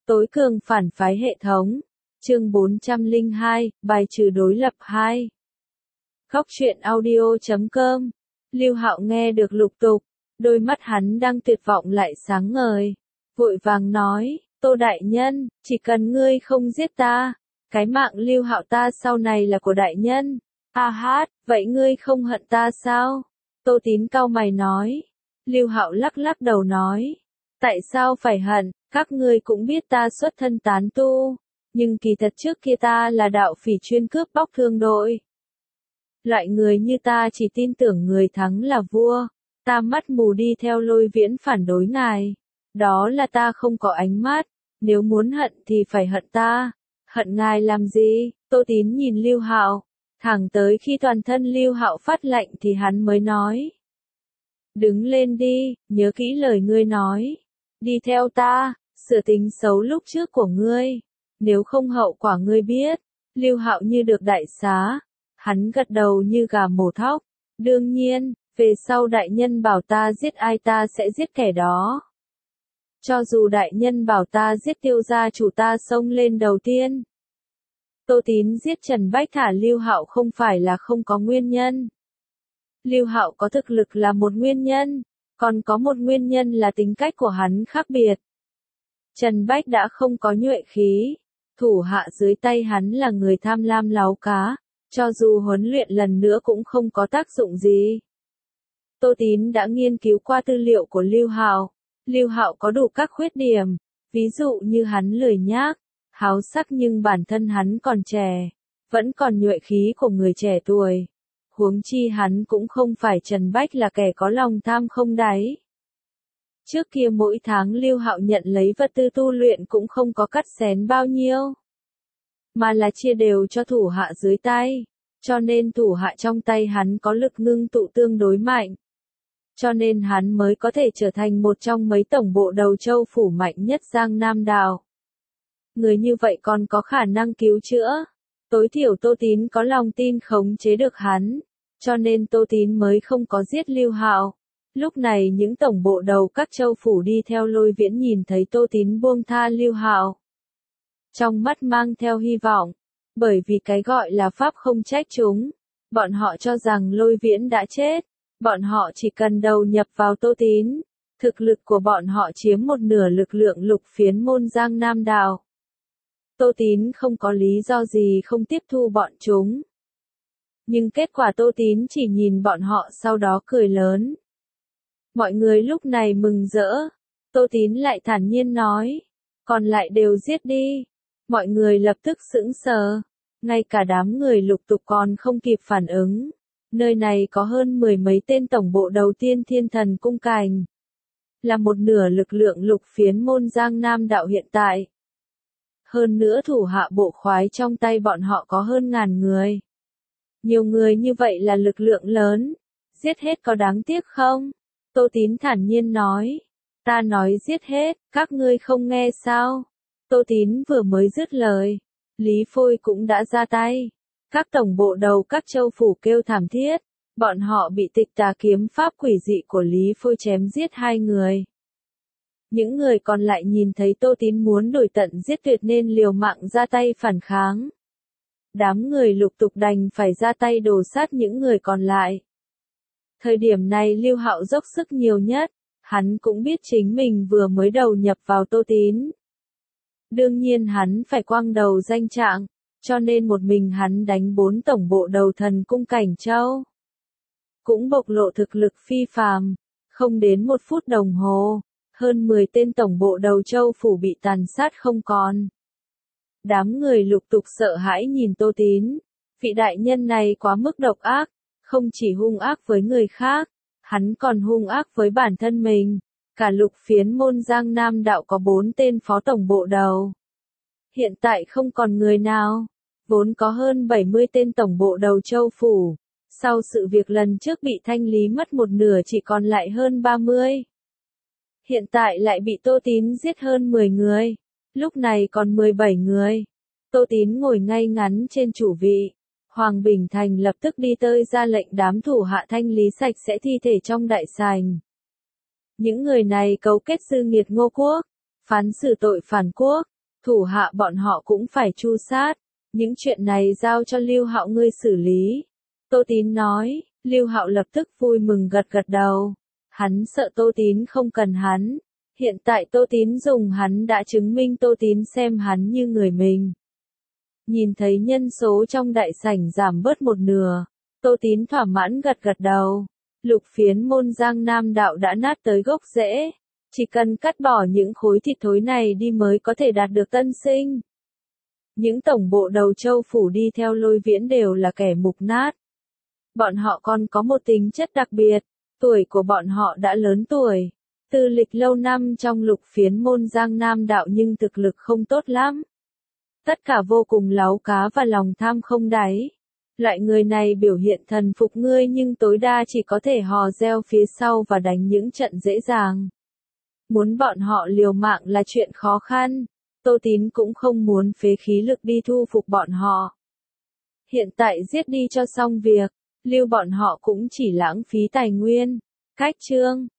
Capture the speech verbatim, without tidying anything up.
Tối cường phản phái hệ thống. Chương bốn trăm lẻ hai, bài trừ đối lập hai. Góc truyện audio chấm com. Lưu Hạo nghe được lục tục, đôi mắt hắn đang tuyệt vọng lại sáng ngời, vội vàng nói, Tô đại nhân, chỉ cần ngươi không giết ta, cái mạng Lưu Hạo ta sau này là của đại nhân. A hát, vậy ngươi không hận ta sao? Tô Tín cau mày nói. Lưu Hạo lắc lắc đầu nói, tại sao phải hận, các ngươi cũng biết ta xuất thân tán tu, nhưng kỳ thật trước kia ta là đạo phỉ chuyên cướp bóc thương đội. Loại người như ta chỉ tin tưởng người thắng là vua, ta mắt mù đi theo Lôi Viễn phản đối ngài. Đó là ta không có ánh mắt, nếu muốn hận thì phải hận ta. Hận ngài làm gì? Tô Tín nhìn Lưu Hạo, thẳng tới khi toàn thân Lưu Hạo phát lạnh thì hắn mới nói. Đứng lên đi, nhớ kỹ lời ngươi nói. Đi theo ta, sửa tính xấu lúc trước của ngươi. Nếu không hậu quả ngươi biết. Lưu Hạo như được đại xá. Hắn gật đầu như gà mổ thóc. Đương nhiên, về sau đại nhân bảo ta giết ai ta sẽ giết kẻ đó. Cho dù đại nhân bảo ta giết Tiêu gia chủ ta xông lên đầu tiên. Tô Tín giết Trần Bách thả Lưu Hạo không phải là không có nguyên nhân. Lưu Hạo có thực lực là một nguyên nhân, còn có một nguyên nhân là tính cách của hắn khác biệt. Trần Bách đã không có nhuệ khí, thủ hạ dưới tay hắn là người tham lam láo cá, cho dù huấn luyện lần nữa cũng không có tác dụng gì. Tô Tín đã nghiên cứu qua tư liệu của Lưu Hạo, Lưu Hạo có đủ các khuyết điểm, ví dụ như hắn lười nhác, háo sắc nhưng bản thân hắn còn trẻ, vẫn còn nhuệ khí của người trẻ tuổi. Huống chi hắn cũng không phải Trần Bách là kẻ có lòng tham không đáy. Trước kia mỗi tháng Lưu Hạo nhận lấy vật tư tu luyện cũng không có cắt xén bao nhiêu, mà là chia đều cho thủ hạ dưới tay, cho nên thủ hạ trong tay hắn có lực ngưng tụ tương đối mạnh. Cho nên hắn mới có thể trở thành một trong mấy tổng bộ đầu châu phủ mạnh nhất Giang Nam Đảo. Người như vậy còn có khả năng cứu chữa. Tối thiểu Tô Tín có lòng tin khống chế được hắn, cho nên Tô Tín mới không có giết Lưu Hạo. Lúc này những tổng bộ đầu các châu phủ đi theo Lôi Viễn nhìn thấy Tô Tín buông tha Lưu Hạo, trong mắt mang theo hy vọng, bởi vì cái gọi là pháp không trách chúng. Bọn họ cho rằng Lôi Viễn đã chết, bọn họ chỉ cần đầu nhập vào Tô Tín. Thực lực của bọn họ chiếm một nửa lực lượng lục phiến môn Giang Nam Đảo. Tô Tín không có lý do gì không tiếp thu bọn chúng. Nhưng kết quả Tô Tín chỉ nhìn bọn họ sau đó cười lớn. Mọi người lúc này mừng rỡ. Tô Tín lại thản nhiên nói. Còn lại đều giết đi. Mọi người lập tức sững sờ. Ngay cả đám người lục tục còn không kịp phản ứng. Nơi này có hơn mười mấy tên tổng bộ đầu tiên Thiên Thần Cung Cảnh. Là một nửa lực lượng lục phiến môn Giang Nam Đạo hiện tại. Hơn nữa thủ hạ bộ khoái trong tay bọn họ có hơn ngàn người. Nhiều người như vậy là lực lượng lớn. Giết hết có đáng tiếc không? Tô Tín thản nhiên nói. Ta nói giết hết, các ngươi không nghe sao? Tô Tín vừa mới dứt lời. Lý Phôi cũng đã ra tay. Các tổng bộ đầu các châu phủ kêu thảm thiết. Bọn họ bị tịch tà kiếm pháp quỷ dị của Lý Phôi chém giết hai người. Những người còn lại nhìn thấy Tô Tín muốn đổi tận giết tuyệt nên liều mạng ra tay phản kháng. Đám người lục tục đành phải ra tay đổ sát những người còn lại. Thời điểm này Lưu Hạo dốc sức nhiều nhất, hắn cũng biết chính mình vừa mới đầu nhập vào Tô Tín. Đương nhiên hắn phải quang đầu danh trạng, cho nên một mình hắn đánh bốn tổng bộ đầu Thần Cung Cảnh Châu. Cũng bộc lộ thực lực phi phàm, không đến một phút đồng hồ. Hơn mười tên tổng bộ đầu châu phủ bị tàn sát không còn. Đám người lục tục sợ hãi nhìn Tô Tín. Vị đại nhân này quá mức độc ác, không chỉ hung ác với người khác, hắn còn hung ác với bản thân mình. Cả lục phiến môn Giang Nam Đạo có bốn tên phó tổng bộ đầu. Hiện tại không còn người nào. Vốn có hơn bảy mươi tên tổng bộ đầu châu phủ. Sau sự việc lần trước bị thanh lý mất một nửa chỉ còn lại hơn ba mươi. Hiện tại lại bị Tô Tín giết hơn mười người. Lúc này còn mười bảy người. Tô Tín ngồi ngay ngắn trên chủ vị. Hoàng Bình Thành lập tức đi tới ra lệnh đám thủ hạ thanh lý sạch sẽ thi thể trong đại sảnh. Những người này cấu kết sư nghiệt Ngô Quốc, phán xử tội phản quốc, Thủ hạ bọn họ cũng phải tru sát, những chuyện này giao cho Lưu Hạo ngươi xử lý. Tô Tín nói, Lưu Hạo lập tức vui mừng gật gật đầu. Hắn sợ Tô Tín không cần hắn. Hiện tại Tô Tín dùng hắn đã chứng minh Tô Tín xem hắn như người mình. Nhìn thấy nhân số trong đại sảnh giảm bớt một nửa, Tô Tín thỏa mãn gật gật đầu. Lục phiến môn Giang Nam đạo đã nát tới gốc rễ. Chỉ cần cắt bỏ những khối thịt thối này đi mới có thể đạt được tân sinh. Những tổng bộ đầu châu phủ đi theo Lôi Viễn đều là kẻ mục nát. Bọn họ còn có một tính chất đặc biệt, tuổi của bọn họ đã lớn tuổi. Tư lịch lâu năm trong lục phiến môn Giang Nam đạo nhưng thực lực không tốt lắm. Tất cả vô cùng láu cá và lòng tham không đáy. Loại người này biểu hiện thần phục ngươi nhưng tối đa chỉ có thể hò reo phía sau và đánh những trận dễ dàng. Muốn bọn họ liều mạng là chuyện khó khăn. Tô Tín cũng không muốn phế khí lực đi thu phục bọn họ. Hiện tại giết đi cho xong việc, lưu bọn họ cũng chỉ lãng phí tài nguyên. Cách chương